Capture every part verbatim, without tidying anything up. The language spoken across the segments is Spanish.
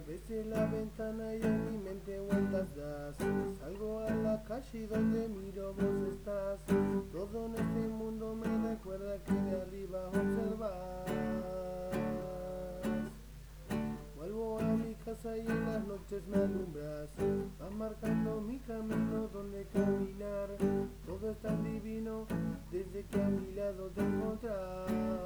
veces la ventana y en mi mente vueltas das. Salgo a la calle y donde miro vos estás. Todo en este mundo me recuerda que de arriba observas. Vuelvo a mi casa y en las noches me alumbras. Vas marcando mi camino donde caminar. Todo es tan divino desde que a mi lado te encontrás.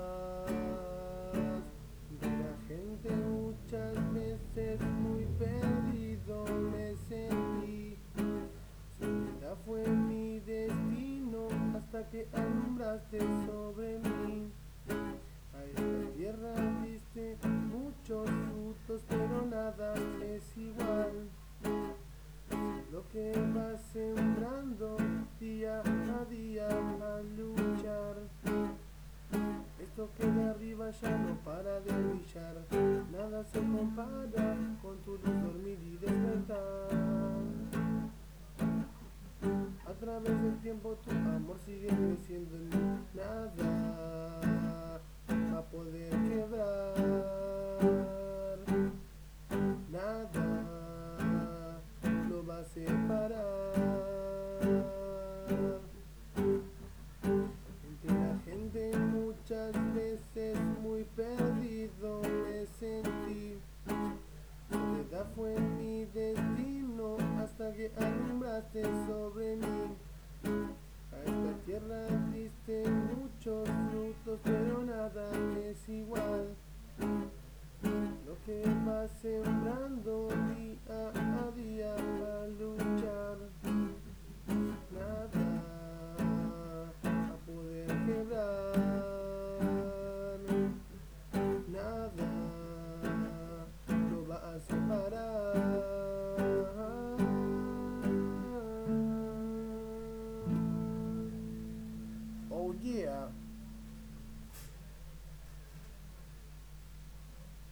De la gente muchas veces muy perdido me sentí. Soledad fue mi destino hasta que alumbraste sobre mí. A esta tierra diste muchos frutos, pero nada es igual. Lo que vas sembrando día a día al luchar. Esto que de arriba ya no para de brillar. Nada se compara con tu luz, dormir y despertar. A través del tiempo tu amor sigue creciendo en mí. Nada va a poder quebrar. Nada lo va a separar. Entre la gente muchas veces muy perdido me sentí. Soledad fue mi destino hasta que alumbraste sobre mí. A esta tierra diste muchos frutos, pero nada es igual. Lo que vas sembrando día a día a luchar. Nada va a poder quebrar. Nada lo va a separar. Oh yeah.